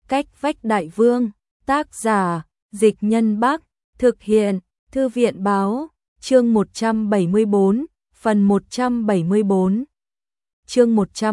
Cách vách đại vương, tác giả, Dịch Nhân Bắc, thực hiện, Thư viện báo, chương 174, phần 174. Chương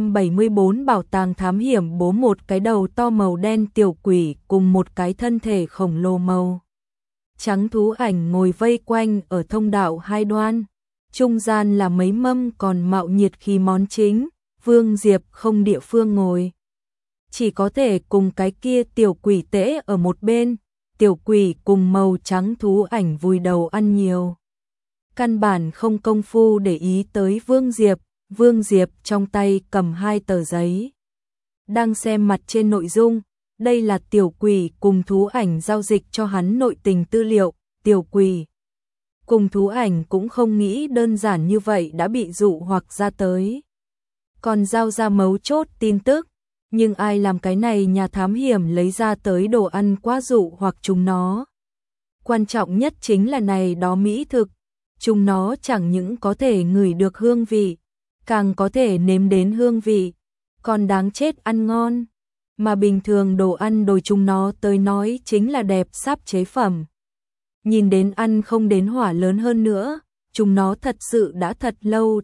174 bảo tàng thám hiểm bố. Một cái đầu to màu đen tiểu quỷ cùng một cái thân thể khổng lồ màu trắng thú ảnh ngồi vây quanh ở thông đạo hai đoan. Trung gian là mấy mâm còn mạo nhiệt khí món chính, Vương Diệp không địa phương ngồi, chỉ có thể cùng cái kia tiểu quỷ tễ ở một bên. Tiểu quỷ cùng màu trắng thú ảnh vùi đầu ăn nhiều, căn bản không công phu để ý tới Vương Diệp. Vương Diệp trong tay cầm hai tờ giấy, đang xem mặt trên nội dung. Đây là tiểu quỷ cùng thú ảnh giao dịch cho hắn nội tình tư liệu. Tiểu quỷ cùng thú ảnh cũng không nghĩ đơn giản như vậy đã bị dụ hoặc ra tới, còn giao ra mấu chốt tin tức. Nhưng ai làm cái này nhà thám hiểm lấy ra tới đồ ăn quá dụ hoặc chúng nó. Quan trọng nhất chính là này đó mỹ thực, chúng nó chẳng những có thể ngửi được hương vị, càng có thể nếm đến hương vị, còn đáng chết ăn ngon. Mà bình thường đồ ăn đối chúng nó tới nói chính là đẹp sắp chế phẩm. Nhìn đến ăn không đến hỏa lớn hơn nữa, chúng nó thật sự đã thật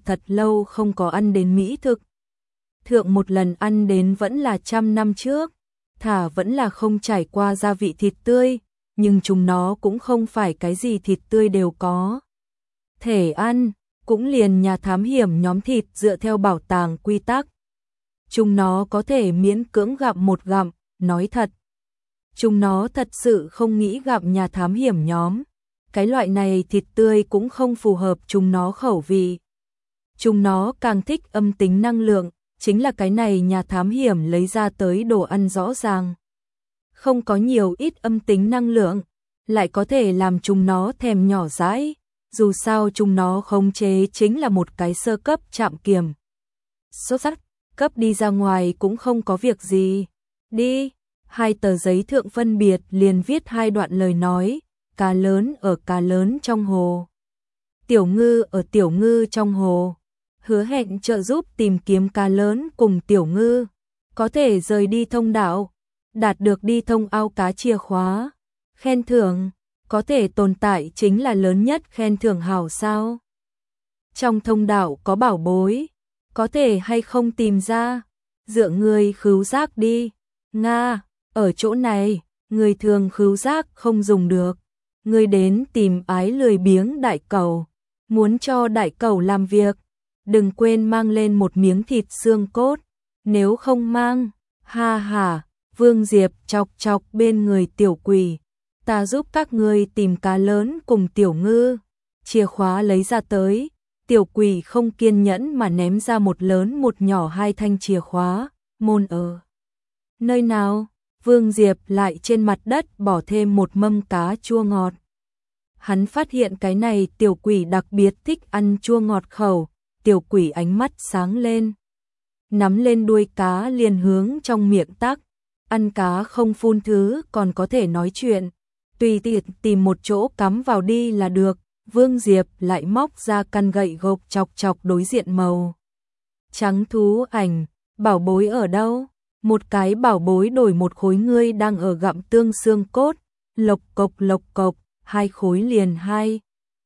lâu không có ăn đến mỹ thực. Thượng một lần ăn đến vẫn là 100 năm trước, thả vẫn là không trải qua gia vị thịt tươi, nhưng chúng nó cũng không phải cái gì thịt tươi đều có thể ăn, cũng liền nhà thám hiểm nhóm thịt dựa theo bảo tàng quy tắc. Chúng nó có thể miễn cưỡng gặm một gặm, nói thật. Chúng nó thật sự không nghĩ gặm nhà thám hiểm nhóm. Cái loại này thịt tươi cũng không phù hợp chúng nó khẩu vị. Chúng nó càng thích âm tính năng lượng, chính là cái này nhà thám hiểm lấy ra tới đồ ăn rõ ràng. Không có nhiều ít âm tính năng lượng, lại có thể làm chúng nó thèm nhỏ dãi. Dù sao chúng nó khống chế chính là một cái sơ cấp trạm kiểm xuất sắc, cấp đi ra ngoài cũng không có việc gì. Đi, hai tờ giấy thượng phân biệt liền viết hai đoạn lời nói. Cá lớn ở cá lớn trong hồ, tiểu ngư ở tiểu ngư trong hồ. Hứa hẹn trợ giúp tìm kiếm cá lớn cùng tiểu ngư, có thể rời đi thông đạo, đạt được đi thông ao cá chìa khóa. Khen thưởng, có thể tồn tại chính là lớn nhất khen thưởng hảo sao. Trong thông đạo có bảo bối, có thể hay không tìm ra, dựa người khứu giác đi. Nga, ở chỗ này, người thường khứu giác không dùng được. Người đến tìm ái lười biếng đại cẩu, muốn cho đại cẩu làm việc, đừng quên mang lên một miếng thịt xương cốt, nếu không mang, ha ha. Vương Diệp chọc chọc bên người tiểu quỷ, ta giúp các ngươi tìm cá lớn cùng tiểu ngư. Chìa khóa lấy ra tới, tiểu quỷ không kiên nhẫn mà ném ra một lớn một nhỏ hai thanh chìa khóa. Môn ở nơi nào? Vương Diệp lại trên mặt đất bỏ thêm một mâm cá chua ngọt. Hắn phát hiện cái này tiểu quỷ đặc biệt thích ăn chua ngọt khẩu. Tiểu quỷ ánh mắt sáng lên, nắm lên đuôi cá liền hướng trong miệng tắc. Ăn cá không phun thứ còn có thể nói chuyện, tùy tiện tìm một chỗ cắm vào đi là được. Vương Diệp lại móc ra căn gậy gộc chọc chọc đối diện màu trắng thú ảnh. Bảo bối ở đâu? Một cái bảo bối đổi một khối. Ngươi đang ở gặm tương xương cốt. Lộc cộc, hai khối liền hai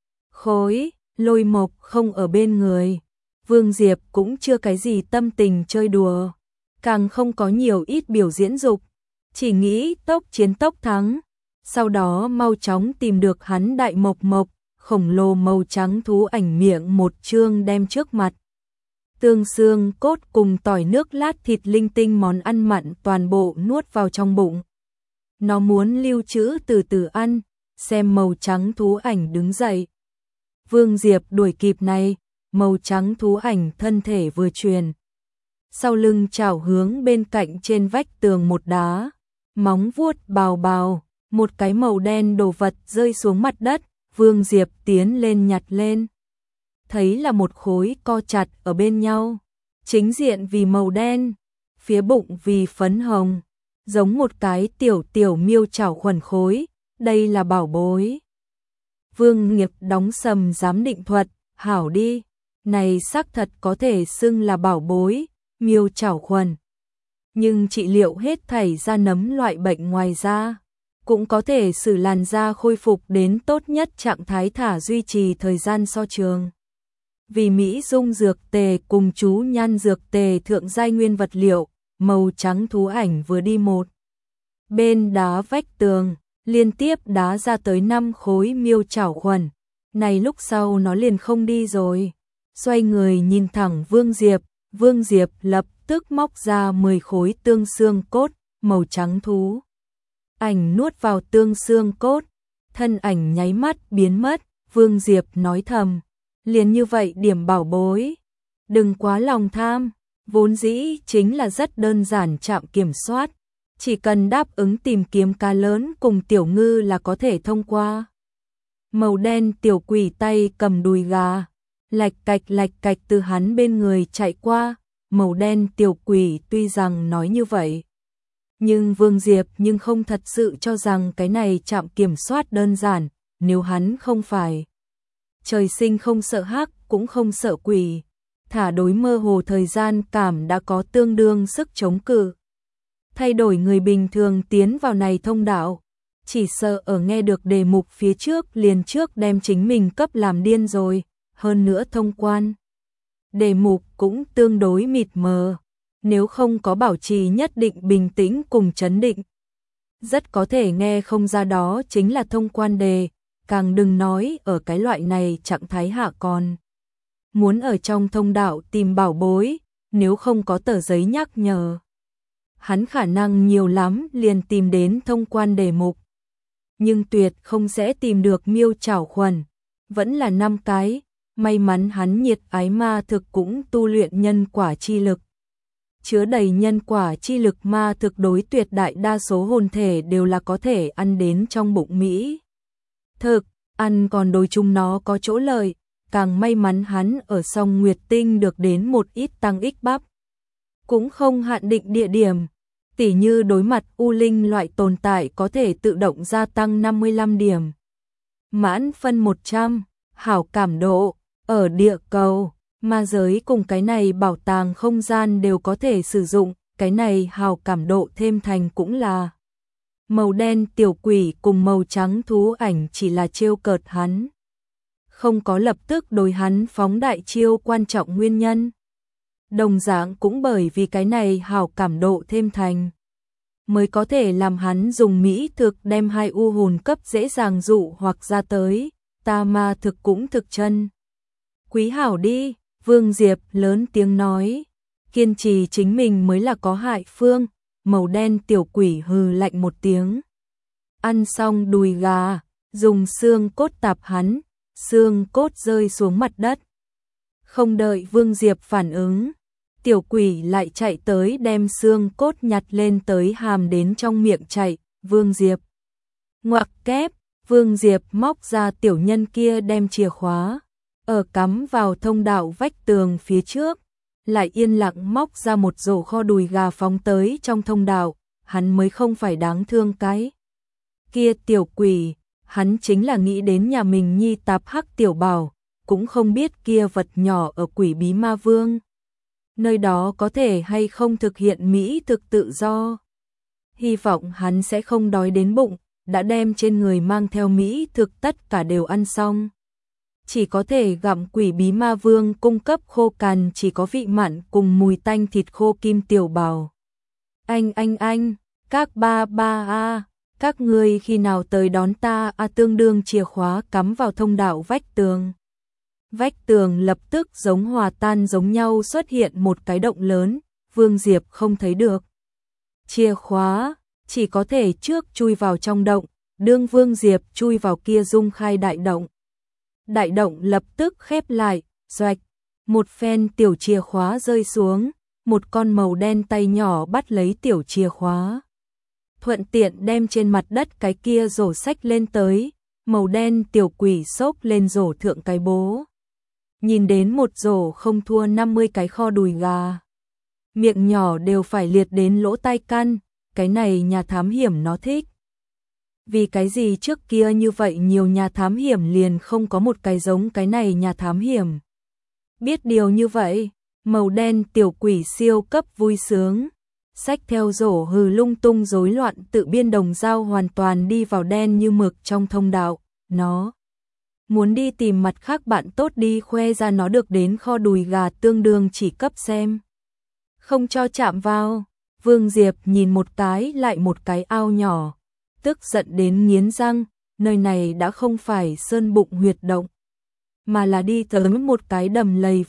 khối. Lôi Mộc không ở bên người, Vương Diệp cũng chưa cái gì tâm tình chơi đùa, càng không có nhiều ít biểu diễn dục, chỉ nghĩ tốc chiến tốc thắng, sau đó mau chóng tìm được hắn. Đại mộc mộc, khổng lồ màu trắng thú ảnh miệng một chương đem trước mặt tương xương cốt cùng tỏi nước lát thịt linh tinh món ăn mặn toàn bộ nuốt vào trong bụng. Nó muốn lưu trữ từ từ ăn. Xem màu trắng thú ảnh đứng dậy, Vương Diệp đuổi kịp này. Màu trắng thú ảnh thân thể vừa truyền, sau lưng chảo hướng bên cạnh trên vách tường một đá, móng vuốt bào bào, một cái màu đen đồ vật rơi xuống mặt đất. Vương Diệp tiến lên nhặt lên, thấy là một khối co chặt ở bên nhau, chính diện vì màu đen, phía bụng vì phấn hồng, giống một cái tiểu miêu chảo khuẩn khối. Đây là bảo bối. Vương Nghiệp đóng sầm giám định thuật, hảo đi, này xác thật có thể xưng là bảo bối. Miêu chảo khuẩn nhưng trị liệu hết thảy da nấm loại bệnh ngoài da, cũng có thể xử làn da khôi phục đến tốt nhất trạng thái thả duy trì thời gian so trường. Vì Mỹ Dung dược tề cùng chú nhan dược tề thượng giai nguyên vật liệu, màu trắng thú ảnh vừa đi một bên đá vách tường, liên tiếp đá ra tới 5 khối miêu chảo khuẩn. Này lúc sau nó liền không đi rồi. Xoay người nhìn thẳng Vương Diệp lập tức móc ra 10 khối tương xương cốt, màu trắng thú ảnh nuốt vào tương xương cốt, thân ảnh nháy mắt biến mất. Vương Diệp nói thầm, liền như vậy điểm bảo bối, đừng quá lòng tham, vốn dĩ chính là rất đơn giản trạm kiểm soát, chỉ cần đáp ứng tìm kiếm cá lớn cùng tiểu ngư là có thể thông qua. Màu đen tiểu quỷ tay cầm đùi gà, lạch cạch từ hắn bên người chạy qua. Màu đen tiểu quỷ tuy rằng nói như vậy, nhưng Vương Diệp không thật sự cho rằng cái này trạm kiểm soát đơn giản. Nếu hắn không phải trời sinh không sợ hắc cũng không sợ quỷ, thả đối mơ hồ thời gian cảm đã có tương đương sức chống cự. Thay đổi người bình thường tiến vào này thông đạo, chỉ sợ ở nghe được đề mục phía trước liền trước đem chính mình cấp làm điên rồi. Hơn nữa thông quan đề mục cũng tương đối mịt mờ, nếu không có bảo trì nhất định bình tĩnh cùng chấn định, rất có thể nghe không ra đó chính là thông quan đề, càng đừng nói ở cái loại này trạng thái hạ còn muốn ở trong thông đạo tìm bảo bối, nếu không có tờ giấy nhắc nhở, hắn khả năng nhiều lắm liền tìm đến thông quan đề mục, nhưng tuyệt không sẽ tìm được miêu chảo khuẩn, vẫn là 5 cái. May mắn hắn nhiệt ái ma thực cũng tu luyện nhân quả chi lực. Chứa đầy nhân quả chi lực ma thực đối tuyệt đại đa số hồn thể đều là có thể ăn đến trong bụng Mỹ. Thực, ăn còn đối chung nó có chỗ lợi, càng may mắn hắn ở song Nguyệt Tinh được đến một ít tăng ích bắp. Cũng không hạn định địa điểm, tỉ như đối mặt U Linh loại tồn tại có thể tự động gia tăng 55 điểm. Mãn phân 100, hảo cảm độ. Ở địa cầu, ma giới cùng cái này bảo tàng không gian đều có thể sử dụng, cái này hào cảm độ thêm thành cũng là. Màu đen tiểu quỷ cùng màu trắng thú ảnh chỉ là trêu cợt hắn. Không có lập tức đối hắn phóng đại chiêu quan trọng nguyên nhân. Đồng dạng cũng bởi vì cái này hào cảm độ thêm thành, mới có thể làm hắn dùng mỹ thực đem 2 u hồn cấp dễ dàng dụ hoặc ra tới, ta ma thực cũng thực chân. Quý hảo đi, Vương Diệp lớn tiếng nói, kiên trì chính mình mới là có hại phương. Màu đen tiểu quỷ hừ lạnh một tiếng. Ăn xong đùi gà, dùng xương cốt tạp hắn, xương cốt rơi xuống mặt đất. Không đợi Vương Diệp phản ứng, tiểu quỷ lại chạy tới đem xương cốt nhặt lên tới hàm đến trong miệng chạy. Vương Diệp ngoặc kép, Vương Diệp móc ra tiểu nhân kia đem chìa khóa ở cắm vào thông đạo vách tường phía trước, lại yên lặng móc ra một rổ kho đùi gà phóng tới trong thông đạo. Hắn mới không phải đáng thương cái kia tiểu quỷ, hắn chính là nghĩ đến nhà mình nhi tạp hắc tiểu bảo, cũng không biết kia vật nhỏ ở quỷ bí ma vương nơi đó có thể hay không thực hiện mỹ thực tự do. Hy vọng hắn sẽ không đói đến bụng, đã đem trên người mang theo mỹ thực tất cả đều ăn xong, chỉ có thể gặm quỷ bí ma vương cung cấp khô cằn chỉ có vị mặn cùng mùi tanh thịt khô kim tiểu bảo. Anh, các ba a, các ngươi khi nào tới đón ta a? Tương đương chìa khóa cắm vào thông đạo vách tường. Vách tường lập tức giống hòa tan giống nhau xuất hiện một cái động lớn, Vương Diệp không thấy được chìa khóa, chỉ có thể trước chui vào trong động, đương Vương Diệp chui vào kia dung khai đại động. Đại động lập tức khép lại, xoạch, một phen tiểu chìa khóa rơi xuống, một con màu đen tay nhỏ bắt lấy tiểu chìa khóa, thuận tiện đem trên mặt đất cái kia rổ sách lên tới. Màu đen tiểu quỷ xốc lên rổ thượng cái bố, nhìn đến một rổ không thua 50 cái kho đùi gà, miệng nhỏ đều phải liệt đến lỗ tai căn. Cái này nhà thám hiểm nó thích. Vì cái gì trước kia như vậy nhiều nhà thám hiểm liền không có một cái giống cái này nhà thám hiểm? Biết điều như vậy, màu đen tiểu quỷ siêu cấp vui sướng. xách theo rổ hừ lung tung rối loạn tự biên đồng dao hoàn toàn đi vào đen như mực trong thông đạo, nó muốn đi tìm mặt khác bạn tốt đi khoe ra nó được đến kho đùi gà tương đương chỉ cấp xem. Không cho chạm vào, Vương Diệp nhìn một cái lại một cái ao nhỏ, tức giận đến nghiến răng, nơi này đã không phải sơn bụng huyệt động, mà là đi tới một cái đầm lầy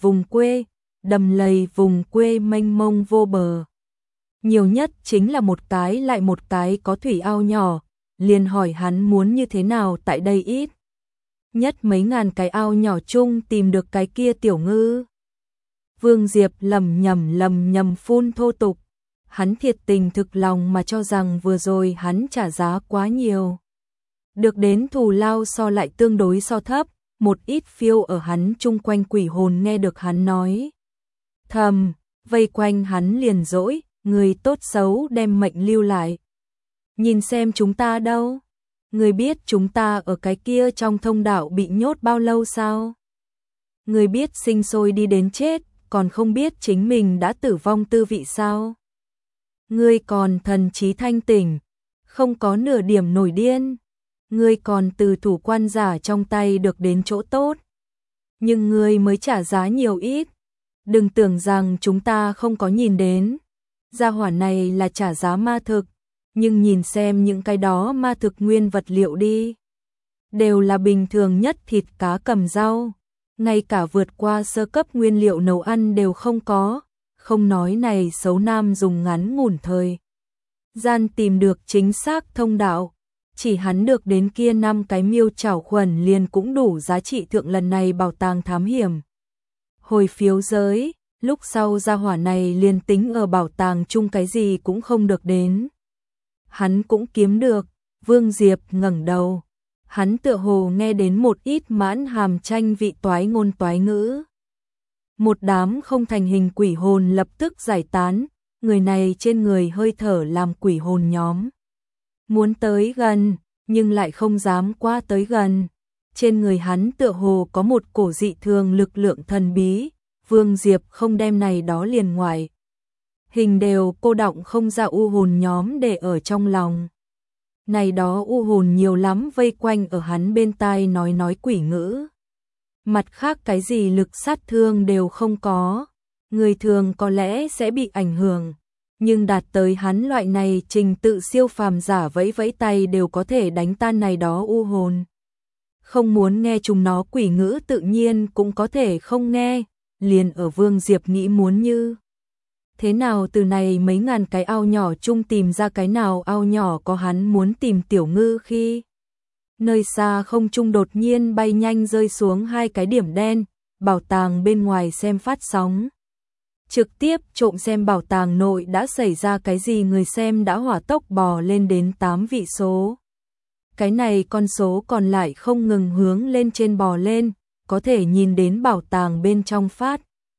vùng quê mênh mông vô bờ. Nhiều nhất chính là một cái lại một cái có thủy ao nhỏ, liền hỏi hắn muốn như thế nào tại đây ít nhất mấy ngàn cái ao nhỏ chung tìm được cái kia tiểu ngư. Vương Diệp lầm nhầm phun thô tục, hắn thiệt tình thực lòng mà cho rằng vừa rồi hắn trả giá quá nhiều. Được đến thù lao so lại tương đối so thấp, một ít phiêu ở hắn chung quanh quỷ hồn nghe được hắn nói thầm, vây quanh hắn liền dỗi, người tốt xấu đem mệnh lưu lại. Nhìn xem chúng ta đâu? Người biết chúng ta ở cái kia trong thông đạo bị nhốt bao lâu sao? Người biết sinh sôi đi đến chết, còn không biết chính mình đã tử vong tư vị sao? Ngươi còn thần trí thanh tỉnh, không có nửa điểm nổi điên. Ngươi còn từ thủ quan giả trong tay được đến chỗ tốt. Nhưng ngươi mới trả giá nhiều ít. Đừng tưởng rằng chúng ta không có nhìn đến. Gia hỏa này là trả giá ma thực. Nhưng nhìn xem những cái đó ma thực nguyên vật liệu đi. Đều là bình thường nhất thịt cá cầm rau. Ngay cả vượt qua sơ cấp nguyên liệu nấu ăn đều không có. Không nói này xấu nam dùng ngắn ngủn thời gian tìm được chính xác thông đạo. Chỉ hắn được đến kia 5 cái miêu chảo khuẩn liền cũng đủ giá trị thượng lần này bảo tàng thám hiểm. Hồi phiếu giới, lúc sau gia hỏa này liền tính ở bảo tàng chung cái gì cũng không được đến. Hắn cũng kiếm được, Vương Diệp ngẩng đầu. Hắn tựa hồ nghe đến một ít mãn hàm tranh vị toái ngôn toái ngữ. Một đám không thành hình quỷ hồn lập tức giải tán, người này trên người hơi thở làm quỷ hồn nhóm. Muốn tới gần, nhưng lại không dám qua tới gần. Trên người hắn tựa hồ có một cổ dị thường lực lượng thần bí, Vương Diệp không đem này đó liền ngoài. Hình đều cô động không ra u hồn nhóm để ở trong lòng. Này đó u hồn nhiều lắm vây quanh ở hắn bên tai nói quỷ ngữ. Mặt khác cái gì lực sát thương đều không có, người thường có lẽ sẽ bị ảnh hưởng. Nhưng đạt tới hắn loại này trình tự siêu phàm giả vẫy vẫy tay đều có thể đánh tan này đó u hồn. Không muốn nghe chúng nó quỷ ngữ tự nhiên cũng có thể không nghe, liền ở Vương Diệp nghĩ muốn như. Thế nào từ này mấy ngàn cái ao nhỏ chung tìm ra cái nào ao nhỏ có hắn muốn tìm tiểu ngư khi. Nơi xa không trung đột nhiên bay nhanh rơi xuống 2 cái điểm đen, bảo tàng bên ngoài xem phát sóng. Trực tiếp trộm xem bảo tàng nội đã xảy ra cái gì, người xem đã hỏa tốc bò lên đến 8 vị số. Cái này con số còn lại không ngừng hướng lên trên bò lên, có thể nhìn đến bảo tàng bên trong phát.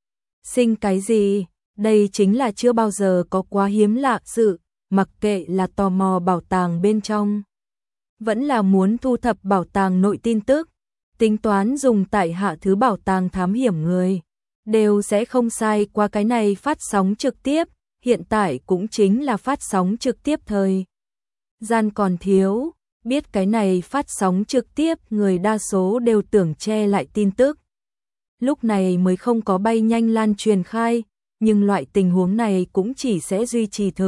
Sinh cái gì? Đây chính là chưa bao giờ có quá hiếm lạ sự, mặc kệ là tò mò bảo tàng bên trong. Vẫn là muốn thu thập bảo tàng nội tin tức, tính toán dùng tại hạ thứ bảo tàng thám hiểm người. Đều sẽ không sai qua cái này phát sóng trực tiếp, hiện tại cũng chính là phát sóng trực tiếp thời gian còn thiếu, biết cái này phát sóng trực tiếp người đa số đều tưởng che lại tin tức. Lúc này mới không có bay nhanh lan truyền khai, nhưng loại tình huống này cũng chỉ sẽ duy trì thực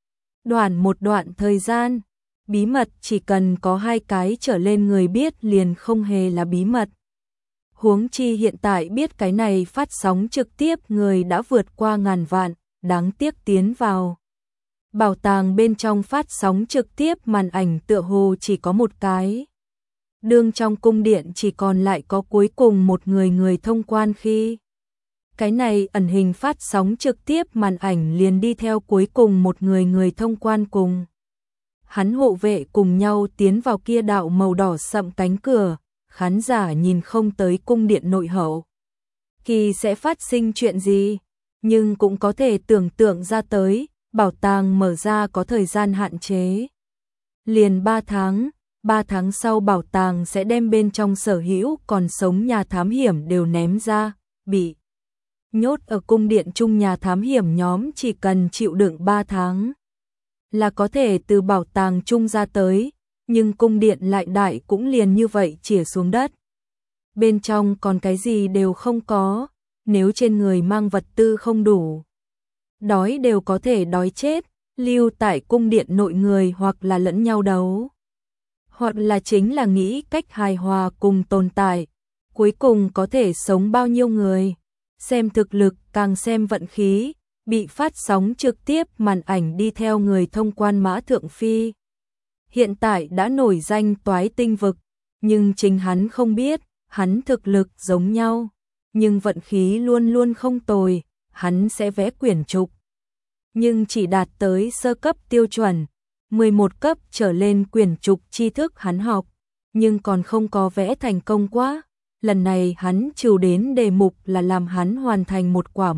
một đoạn thời gian. Bí mật chỉ cần có 2 cái trở lên người biết liền không hề là bí mật. Huống chi hiện tại biết cái này phát sóng trực tiếp người đã vượt qua ngàn vạn, đáng tiếc tiến vào. Bảo tàng bên trong phát sóng trực tiếp màn ảnh tựa hồ chỉ có một cái. Đương trong cung điện chỉ còn lại có cuối cùng một người thông quan khi. Cái này ẩn hình phát sóng trực tiếp màn ảnh liền đi theo cuối cùng một người thông quan cùng. Hắn hộ vệ cùng nhau tiến vào kia đạo màu đỏ sậm cánh cửa. Khán giả nhìn không tới cung điện nội hậu kỳ sẽ phát sinh chuyện gì, nhưng cũng có thể tưởng tượng ra tới, bảo tàng mở ra có thời gian hạn chế. Liền 3 tháng sau bảo tàng sẽ đem bên trong sở hữu còn sống nhà thám hiểm đều ném ra, bị nhốt ở cung điện chung nhà thám hiểm nhóm chỉ cần chịu đựng 3 tháng là có thể từ bảo tàng chung ra tới, nhưng cung điện lại đại cũng liền như vậy chìa xuống đất. Bên trong còn cái gì đều không có, nếu trên người mang vật tư không đủ, đói đều có thể đói chết, lưu tại cung điện nội người hoặc là lẫn nhau đấu, hoặc là chính là nghĩ cách hài hòa cùng tồn tại, cuối cùng có thể sống bao nhiêu người, xem thực lực càng xem vận khí. Bị phát sóng trực tiếp màn ảnh đi theo người thông quan Mã Thượng Phi. Hiện tại đã nổi danh toái tinh vực, nhưng chính hắn không biết, hắn thực lực giống nhau, nhưng vận khí luôn luôn không tồi, hắn sẽ vẽ quyển trục. Nhưng chỉ đạt tới sơ cấp tiêu chuẩn, 11 cấp trở lên quyển trục tri thức hắn học, nhưng còn không có vẽ thành công quá. Lần này hắn trừ đến đề mục là làm hắn hoàn thành một quả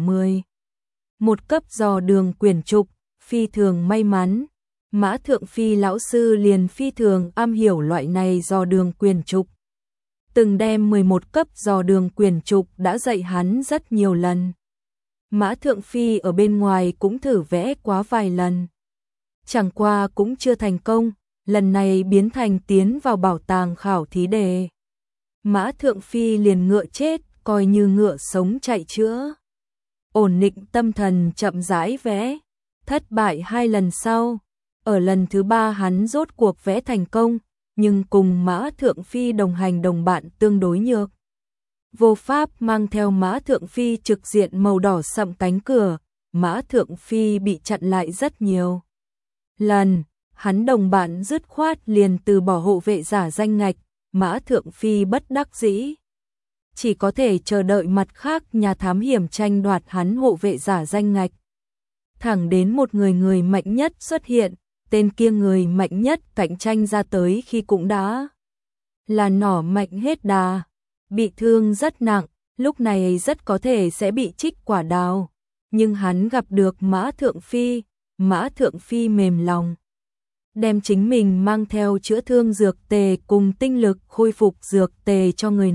11 cấp dò đường quyển trục, phi thường may mắn. Mã Thượng Phi lão sư liền phi thường am hiểu loại này dò đường quyển trục. Từng đem 11 cấp dò đường quyển trục đã dạy hắn rất nhiều lần. Mã Thượng Phi ở bên ngoài cũng thử vẽ quá vài lần. Chẳng qua cũng chưa thành công, lần này biến thành tiến vào bảo tàng khảo thí đề. Mã Thượng Phi liền ngựa chết, coi như ngựa sống chạy chữa. Ổn định tâm thần chậm rãi vẽ, thất bại 2 lần sau. Ở lần thứ 3 hắn rốt cuộc vẽ thành công, nhưng cùng Mã Thượng Phi đồng hành đồng bạn tương đối nhược. Vô pháp mang theo Mã Thượng Phi trực diện màu đỏ sậm cánh cửa, Mã Thượng Phi bị chặn lại rất nhiều lần, hắn đồng bạn dứt khoát liền từ bỏ hộ vệ giả danh ngạch, Mã Thượng Phi bất đắc dĩ. Chỉ có thể chờ đợi mặt khác nhà thám hiểm tranh đoạt hắn hộ vệ giả danh ngạch. Thẳng đến một người mạnh nhất xuất hiện, tên kia người mạnh nhất cạnh tranh ra tới khi cũng đã là nỏ mạnh hết đà, bị thương rất nặng, lúc này rất có thể sẽ bị trích quả đào. Nhưng hắn gặp được Mã Thượng Phi mềm lòng. Đem chính mình mang theo chữa thương dược tề cùng tinh lực khôi phục dược tề cho người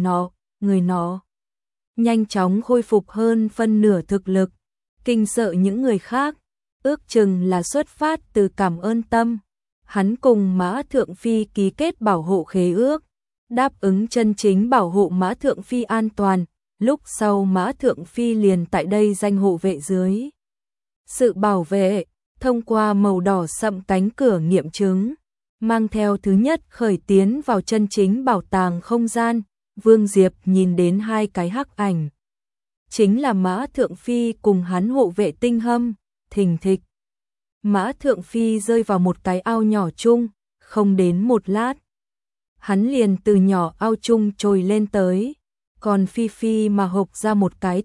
nọ. Nhanh chóng khôi phục hơn phân nửa thực lực, kinh sợ những người khác, ước chừng là xuất phát từ cảm ơn tâm. Hắn cùng Mã Thượng Phi ký kết bảo hộ khế ước, đáp ứng chân chính bảo hộ Mã Thượng Phi an toàn, lúc sau Mã Thượng Phi liền tại đây danh hộ vệ dưới. Sự bảo vệ, thông qua màu đỏ sậm cánh cửa nghiệm chứng, mang theo thứ nhất khởi tiến vào chân chính bảo tàng không gian, Vương Diệp nhìn đến 2 cái hắc ảnh. Chính là Mã Thượng Phi cùng hắn hộ vệ Tinh Hâm, thình thịch. Mã Thượng Phi rơi vào một cái ao nhỏ chung, không đến một lát. Hắn liền từ nhỏ ao chung trồi lên tới, còn Phi mà hộc ra một cái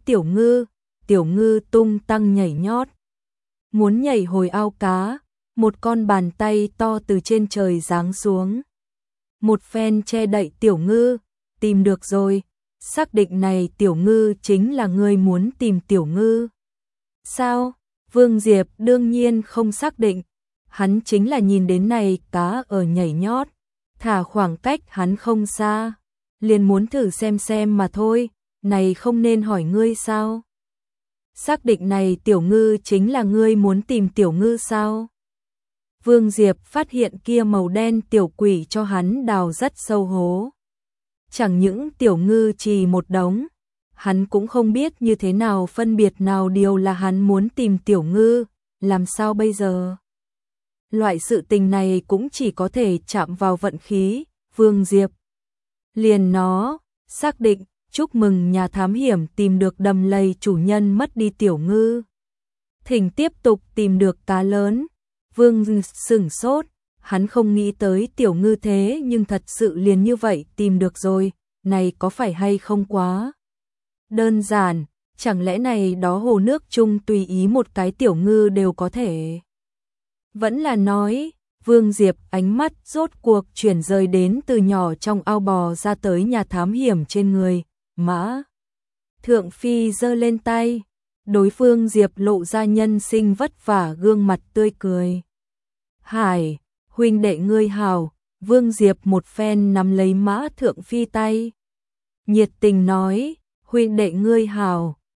tiểu ngư tung tăng nhảy nhót. Muốn nhảy hồi ao cá, một con bàn tay to từ trên trời giáng xuống. Một phen che đậy tiểu ngư, tìm được rồi, xác định này tiểu ngư chính là ngươi muốn tìm tiểu ngư. Sao? Vương Diệp đương nhiên không xác định, hắn chính là nhìn đến này cá ở nhảy nhót, thả khoảng cách hắn không xa, liền muốn thử xem mà thôi, này không nên hỏi ngươi sao? Xác định này tiểu ngư chính là ngươi muốn tìm tiểu ngư sao? Vương Diệp phát hiện kia màu đen tiểu quỷ cho hắn đào rất sâu hố. Chẳng những tiểu ngư chỉ một đống, hắn cũng không biết như thế nào phân biệt nào điều là hắn muốn tìm tiểu ngư, làm sao bây giờ? Loại sự tình này cũng chỉ có thể chạm vào vận khí, Vương Diệp. Liền nó, xác định, chúc mừng nhà thám hiểm tìm được đầm lầy chủ nhân mất đi tiểu ngư. Thỉnh tiếp tục tìm được cá lớn. Vương sửng sốt, hắn không nghĩ tới tiểu ngư thế nhưng thật sự liền như vậy tìm được rồi, này có phải hay không quá đơn giản, chẳng lẽ này đó hồ nước chung tùy ý một cái tiểu ngư đều có thể. Vẫn là nói, Vương Diệp ánh mắt rốt cuộc chuyển rời đến từ nhỏ trong ao bò ra tới nhà thám hiểm trên người, Mã Thượng Phi giơ lên tay, đối phương Diệp lộ ra nhân sinh vất vả gương mặt tươi cười. Hải, huynh đệ ngươi hào, Vương Diệp một phen nắm lấy Mã Thượng Phi tay. Nhiệt tình nói, huynh đệ ngươi hào,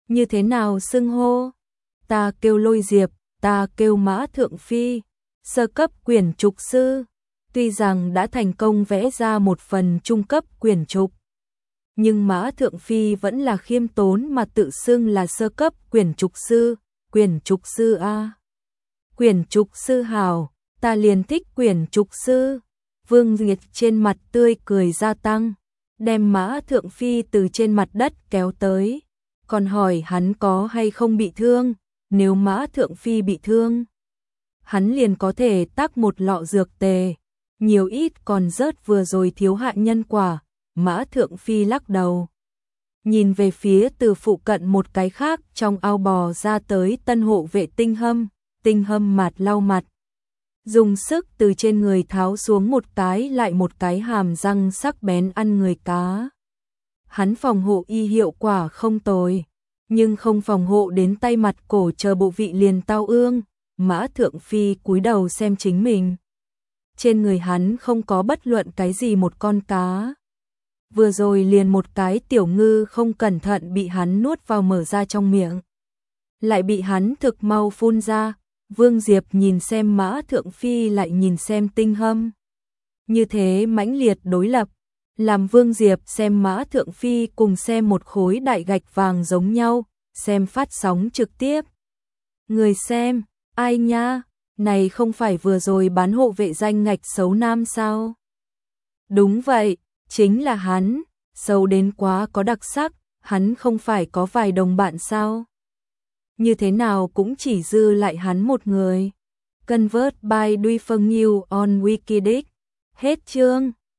Như thế nào xưng hô? Ta kêu Lôi Diệp, ta kêu Mã Thượng Phi, sơ cấp quyển trục sư. Tuy rằng đã thành công vẽ ra một phần trung cấp quyển trục, nhưng Mã Thượng Phi vẫn là khiêm tốn mà tự xưng là sơ cấp quyển trục sư a. Quyển trục sư hào, ta liền thích quyển trục sư. Vương Diệp trên mặt tươi cười gia tăng, đem Mã Thượng Phi từ trên mặt đất kéo tới, còn hỏi hắn có hay không bị thương. Nếu Mã Thượng Phi bị thương, hắn liền có thể tác một lọ dược tề, nhiều ít còn rớt vừa rồi thiếu hại nhân quả. Mã Thượng Phi lắc đầu, nhìn về phía từ phụ cận một cái khác trong ao bò ra tới tân hộ vệ Tinh Hâm mạt lau mặt, dùng sức từ trên người tháo xuống một cái lại một cái hàm răng sắc bén ăn người cá. Hắn phòng hộ y hiệu quả không tồi, nhưng không phòng hộ đến tay mặt cổ chờ bộ vị liền tao ương. Mã Thượng Phi cúi đầu xem chính mình. Trên người hắn không có bất luận cái gì một con cá. Vừa rồi liền một cái tiểu ngư không cẩn thận bị hắn nuốt vào mở ra trong miệng, lại bị hắn thực mau phun ra. Vương Diệp nhìn xem Mã Thượng Phi lại nhìn xem Tinh Hâm. Như thế mãnh liệt đối lập, làm Vương Diệp xem Mã Thượng Phi cùng xem một khối đại gạch vàng giống nhau, xem phát sóng trực tiếp. Người xem, ai nha, này không phải vừa rồi bán hộ vệ danh ngạch xấu nam sao? Đúng vậy, chính là hắn, xấu đến quá có đặc sắc, hắn không phải có vài đồng bạn sao? Như thế nào cũng chỉ dư lại hắn một người. Convert by Duy Phân New on Wikileaks. Hết chương.